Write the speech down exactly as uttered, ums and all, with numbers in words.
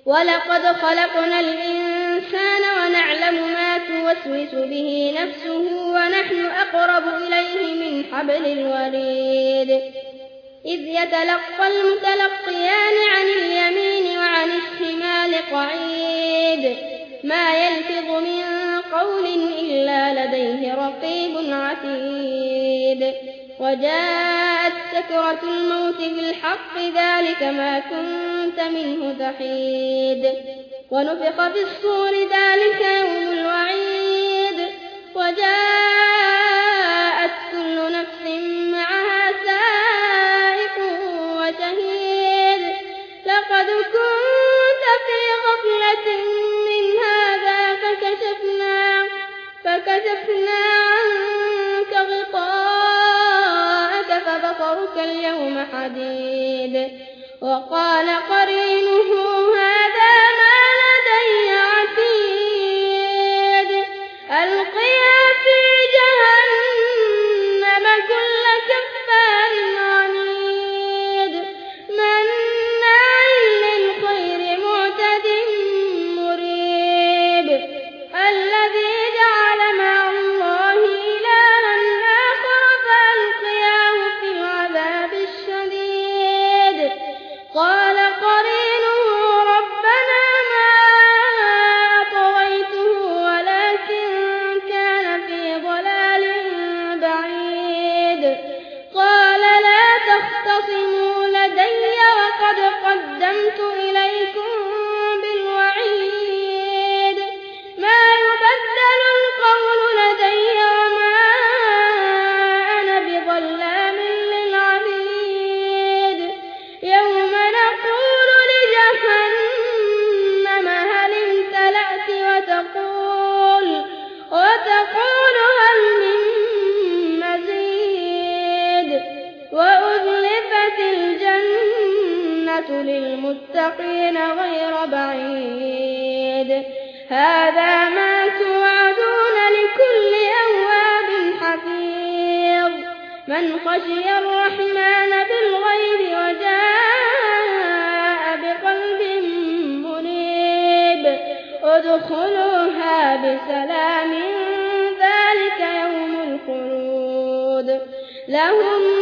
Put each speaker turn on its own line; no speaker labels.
ولقد خلقنا الإنسان ونعلم ما توسوس به نفسه ونحن أقرب إليه من حبل الوريد إذ يتلقى المتلقيان عن اليمين وعن الشمال قعيد ما يلفظ من قول إلا لديه رقيب عتيد وجاءت سكرة الموت بالحق ذلك ما كنت منه تحيد ونفخ في الصور ذلك يوم الوعيد وجاءت كل نفس معها سائق وشهيد لقد كنت في غفلة من هذا فكشفنا, فكشفنا عنك غطاءك فبصرك اليوم حديد وقال قرينه هذا ما لدي عتيد ألقيا في جهنم كل كفار عنيد مناع للخير معتد مريب الذي جعل مع الله إلها آخر فألقياه في العذاب الشديد قال قرينه ربنا ما أطغيته ولكن كان في ضلال بعيد قال لا تختصموا لدي وقد قدمت إليكم بالوعيد ما يبدل القول لدي وما أنا بظلام للعبيد يوم نقول لجهنم هل امتلأت وتقول, وتقول هل من مزيد وأزلفت الجنة للمتقين غير بعيد هذا ما توعدون لكل أواب حفيظ من خشي الرحمن بالغيب وجاء بقلب منيب ادخلوها بسلام ذلك يوم الخلود لهم